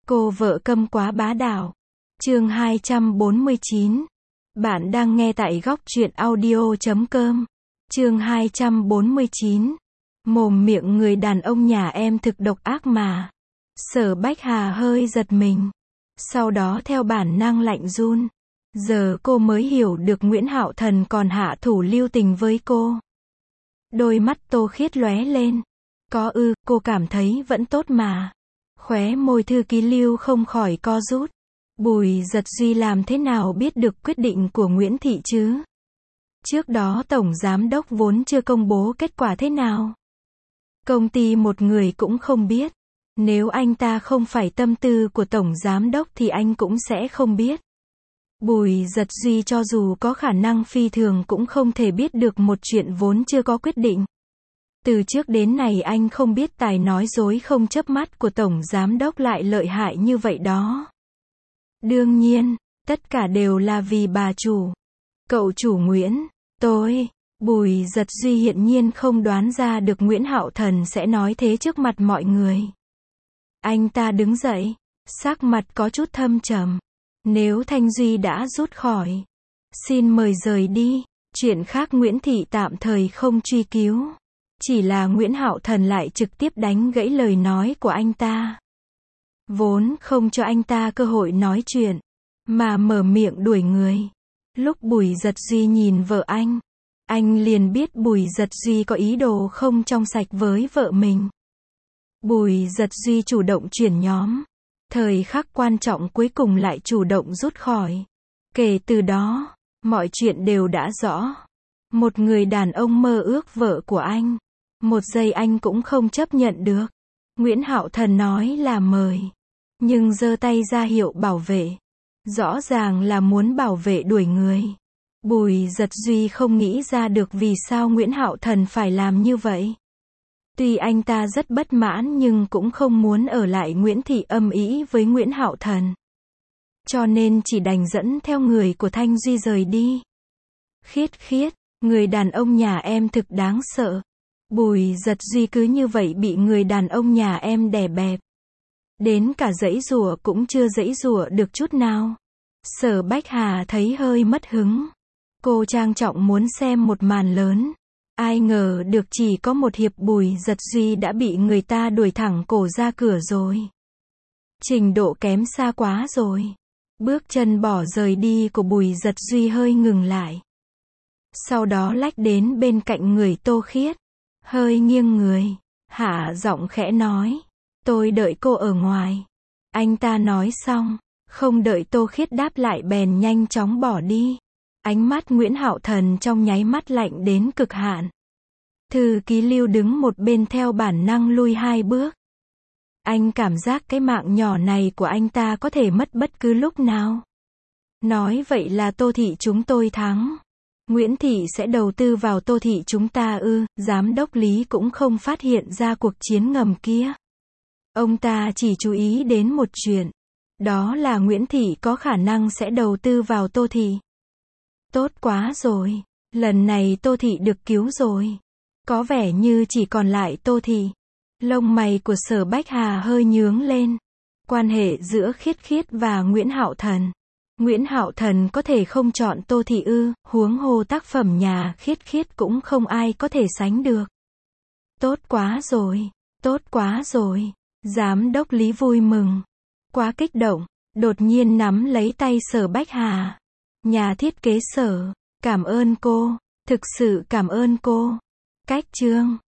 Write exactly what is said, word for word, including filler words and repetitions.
Cô vợ câm quá bá đạo. Chương hai trăm bốn mươi chín. Bạn đang nghe tại góc truyện audio chấm com. Chương hai trăm bốn mươi chín. Mồm miệng người đàn ông nhà em thực độc ác mà. Sở Bách Hà hơi giật mình. Sau đó theo bản năng lạnh run. Giờ cô mới hiểu được Nguyễn Hạo Thần còn hạ thủ lưu tình với cô. Đôi mắt Tô Khiết lóe lên. Có ư, cô cảm thấy vẫn tốt mà. Khóe môi thư ký Lưu không khỏi co rút. Bùi Giật Duy làm thế nào biết được quyết định của Nguyễn Thị chứ? Trước đó Tổng Giám Đốc vốn chưa công bố kết quả thế nào. Công ty một người cũng không biết. Nếu anh ta không phải tâm tư của Tổng Giám Đốc thì anh cũng sẽ không biết. Bùi Giật Duy cho dù có khả năng phi thường cũng không thể biết được một chuyện vốn chưa có quyết định. Từ trước đến nay anh không biết tài nói dối không chớp mắt của Tổng Giám Đốc lại lợi hại như vậy đó. Đương nhiên, tất cả đều là vì bà chủ. Cậu chủ Nguyễn, tôi, Bùi Giật Duy hiển nhiên không đoán ra được Nguyễn Hạo Thần sẽ nói thế trước mặt mọi người. Anh ta đứng dậy, sắc mặt có chút thâm trầm. Nếu Thanh Duy đã rút khỏi, xin mời rời đi, chuyện khác Nguyễn Thị tạm thời không truy cứu. Chỉ là Nguyễn Hạo Thần lại trực tiếp đánh gãy lời nói của anh ta. Vốn không cho anh ta cơ hội nói chuyện, mà mở miệng đuổi người. Lúc Bùi Giật Duy nhìn vợ anh, anh liền biết Bùi Giật Duy có ý đồ không trong sạch với vợ mình. Bùi Giật Duy chủ động chuyển nhóm. Thời khắc quan trọng cuối cùng lại chủ động rút khỏi. Kể từ đó, mọi chuyện đều đã rõ. Một người đàn ông mơ ước vợ của anh. Một giây anh cũng không chấp nhận được. Nguyễn Hạo Thần nói là mời, nhưng giơ tay ra hiệu bảo vệ. Rõ ràng là muốn bảo vệ đuổi người. Bùi Giật Duy không nghĩ ra được vì sao Nguyễn Hạo Thần phải làm như vậy. Tuy anh ta rất bất mãn nhưng cũng không muốn ở lại Nguyễn Thị âm ĩ với Nguyễn Hạo Thần. Cho nên chỉ đành dẫn theo người của Thanh Duy rời đi. Khiết khiết, người đàn ông nhà em thực đáng sợ. Bùi Giật Duy cứ như vậy bị người đàn ông nhà em đè bẹp. Đến cả giãy giụa cũng chưa giãy giụa được chút nào. Sở Bách Hà thấy hơi mất hứng. Cô trang trọng muốn xem một màn lớn. Ai ngờ được chỉ có một hiệp Bùi Giật Duy đã bị người ta đuổi thẳng cổ ra cửa rồi. Trình độ kém xa quá rồi. Bước chân bỏ rời đi của Bùi Giật Duy hơi ngừng lại. Sau đó lách đến bên cạnh người Tô Khiết. Hơi nghiêng người, hạ giọng khẽ nói. Tôi đợi cô ở ngoài. Anh ta nói xong, không đợi Tô Khiết đáp lại bèn nhanh chóng bỏ đi. Ánh mắt Nguyễn Hạo Thần trong nháy mắt lạnh đến cực hạn. Thư ký Lưu đứng một bên theo bản năng lui hai bước. Anh cảm giác cái mạng nhỏ này của anh ta có thể mất bất cứ lúc nào. Nói vậy là Tô Thị chúng tôi thắng. Nguyễn Thị sẽ đầu tư vào Tô Thị chúng ta ư? Giám đốc Lý cũng không phát hiện ra cuộc chiến ngầm kia. Ông ta chỉ chú ý đến một chuyện. Đó là Nguyễn Thị có khả năng sẽ đầu tư vào Tô Thị. Tốt quá rồi. Lần này Tô Thị được cứu rồi. Có vẻ như chỉ còn lại Tô Thị. Lông mày của Sở Bách Hà hơi nhướng lên. Quan hệ giữa Khiết Khiết và Nguyễn Hạo Thần. Nguyễn Hạo Thần có thể không chọn Tô Thị ư? Huống hồ tác phẩm nhà Khiết Khiết cũng không ai có thể sánh được. Tốt quá rồi. Tốt quá rồi. Giám đốc Lý vui mừng. Quá kích động. Đột nhiên nắm lấy tay Sở Bách Hà. Nhà thiết kế Sở. Cảm ơn cô. Thực sự cảm ơn cô. Cách chương.